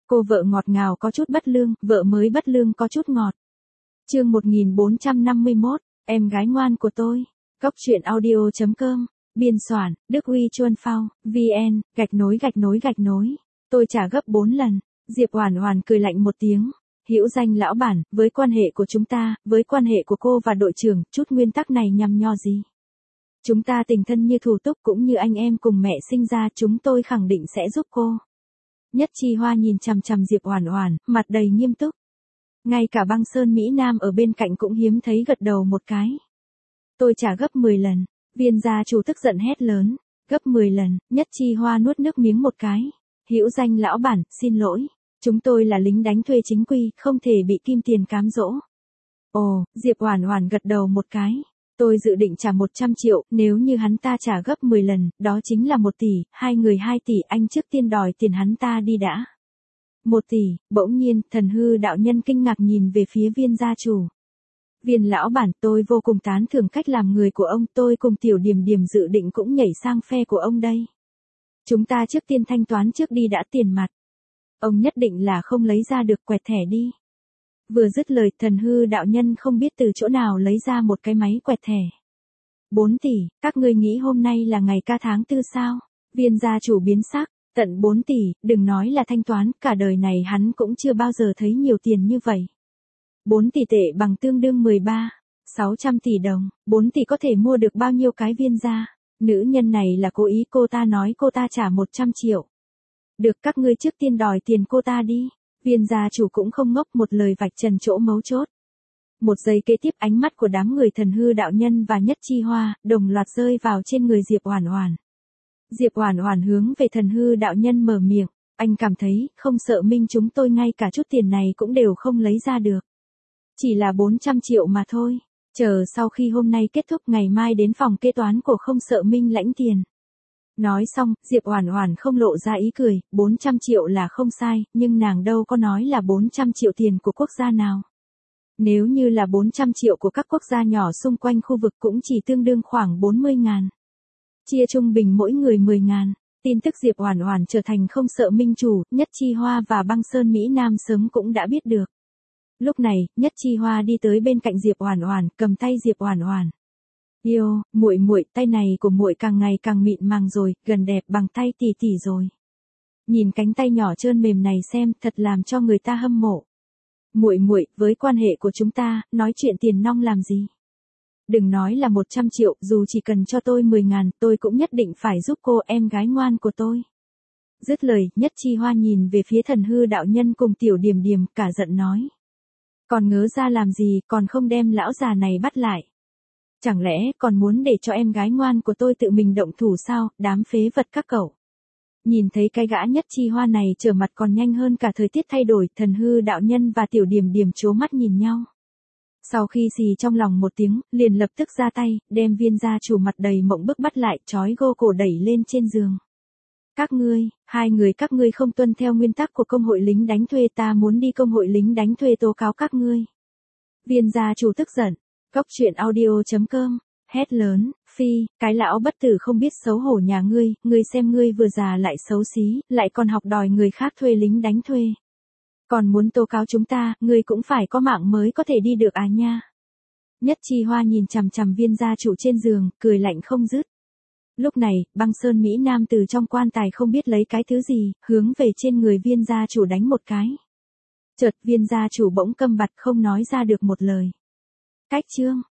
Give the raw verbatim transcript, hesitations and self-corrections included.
Cô vợ ngọt ngào có chút bất lương, vợ mới bất lương có chút ngọt. Chương một nghìn bốn trăm năm mươi mốt, em gái ngoan của tôi. Góc truyện audio chấm com, biên soạn, Đức Huy Chuân Phao, vn, gạch nối gạch nối gạch nối. Tôi trả gấp bốn lần. Diệp Oản Oản cười lạnh một tiếng. Hữu danh lão bản, với quan hệ của chúng ta, với quan hệ của cô và đội trưởng, chút nguyên tắc này nhằm nho gì? Chúng ta tình thân như thủ túc cũng như anh em cùng mẹ sinh ra, chúng tôi khẳng định sẽ giúp cô. Nhất Chi Hoa nhìn chằm chằm Diệp Oản Oản, mặt đầy nghiêm túc. Ngay cả Băng Sơn Mỹ Nam ở bên cạnh cũng hiếm thấy gật đầu một cái. Tôi trả gấp mười lần. Viên gia chủ tức giận hét lớn. Gấp mười lần. Nhất Chi Hoa nuốt nước miếng một cái. Hữu danh lão bản, xin lỗi. Chúng tôi là lính đánh thuê chính quy, không thể bị kim tiền cám dỗ. Ồ, Diệp Oản Oản gật đầu một cái. Tôi dự định trả một trăm triệu, nếu như hắn ta trả gấp mười lần, đó chính là một tỷ, hai người hai tỷ, anh trước tiên đòi tiền hắn ta đi đã. Một tỷ, bỗng nhiên, Thần Hư đạo nhân kinh ngạc nhìn về phía Viên gia chủ. Viên lão bản, tôi vô cùng tán thưởng cách làm người của ông, tôi cùng Tiểu Điềm Điềm dự định cũng nhảy sang phe của ông đây. Chúng ta trước tiên thanh toán trước đi đã, tiền mặt. Ông nhất định là không lấy ra được, quẹt thẻ đi. Vừa dứt lời, Thần Hư đạo nhân không biết từ chỗ nào lấy ra một cái máy quẹt thẻ. Bốn tỷ, các ngươi nghĩ hôm nay là ngày ca tháng tư sao? Viên gia chủ biến sắc, tận bốn tỷ, đừng nói là thanh toán, cả đời này hắn cũng chưa bao giờ thấy nhiều tiền như vậy. Bốn tỷ tệ bằng tương đương mười ba, sáu trăm tỷ đồng, bốn tỷ có thể mua được bao nhiêu cái Viên gia? Nữ nhân này là cố ý, cô ta nói cô ta trả một trăm triệu. Được, các ngươi trước tiên đòi tiền cô ta đi. Viên gia chủ cũng không ngốc, một lời vạch trần chỗ mấu chốt. Một giây kế tiếp, ánh mắt của đám người Thần Hư đạo nhân và Nhất Chi Hoa đồng loạt rơi vào trên người Diệp Oản Oản. Diệp Oản Oản hướng về Thần Hư đạo nhân mở miệng, anh cảm thấy không sợ minh chúng tôi ngay cả chút tiền này cũng đều không lấy ra được. Chỉ là bốn trăm triệu mà thôi. Chờ sau khi hôm nay kết thúc, ngày mai đến phòng kế toán của không sợ minh lãnh tiền. Nói xong, Diệp Oản Oản không lộ ra ý cười, bốn trăm triệu là không sai, nhưng nàng đâu có nói là bốn trăm triệu tiền của quốc gia nào. Nếu như là bốn trăm triệu của các quốc gia nhỏ xung quanh khu vực cũng chỉ tương đương khoảng bốn mươi ngàn. Chia trung bình mỗi người mười ngàn. Tin tức Diệp Oản Oản trở thành không sợ minh chủ, Nhất Chi Hoa và Băng Sơn Mỹ Nam sớm cũng đã biết được. Lúc này, Nhất Chi Hoa đi tới bên cạnh Diệp Oản Oản, cầm tay Diệp Oản Oản. Yêu, muội muội, tay này của muội càng ngày càng mịn màng rồi, gần đẹp bằng tay tỷ tỷ rồi. Nhìn cánh tay nhỏ trơn mềm này xem, thật làm cho người ta hâm mộ. Muội muội, với quan hệ của chúng ta, nói chuyện tiền nong làm gì? Đừng nói là một trăm triệu, dù chỉ cần cho tôi mười ngàn, tôi cũng nhất định phải giúp cô, em gái ngoan của tôi. Dứt lời, Nhất Chi Hoa nhìn về phía Thần Hư đạo nhân cùng Tiểu Điềm Điềm, cả giận nói. Còn ngớ ra làm gì, còn không đem lão già này bắt lại. Chẳng lẽ còn muốn để cho em gái ngoan của tôi tự mình động thủ sao, đám phế vật các cậu. Nhìn thấy cái gã Nhất Chi Hoa này trở mặt còn nhanh hơn cả thời tiết thay đổi, Thần Hư đạo nhân và Tiểu Điềm Điềm trố mắt nhìn nhau. Sau khi xì trong lòng một tiếng, liền lập tức ra tay, đem Viên gia chủ mặt đầy mộng bức bắt lại, trói gô cổ đẩy lên trên giường. Các ngươi, hai người các ngươi không tuân theo nguyên tắc của công hội lính đánh thuê, ta muốn đi công hội lính đánh thuê tố cáo các ngươi. Viên gia chủ tức giận. Góc truyện audio chấm com, hét lớn, phi, cái lão bất tử không biết xấu hổ nhà ngươi, ngươi xem ngươi vừa già lại xấu xí, lại còn học đòi người khác thuê lính đánh thuê. Còn muốn tố cáo chúng ta, ngươi cũng phải có mạng mới có thể đi được à nha. Nhất Chi Hoa nhìn chằm chằm Viên gia chủ trên giường, cười lạnh không dứt. Lúc này, Băng Sơn Mỹ Nam từ trong quan tài không biết lấy cái thứ gì, hướng về trên người Viên gia chủ đánh một cái. Chợt Viên gia chủ bỗng câm bặt không nói ra được một lời. Cách chương.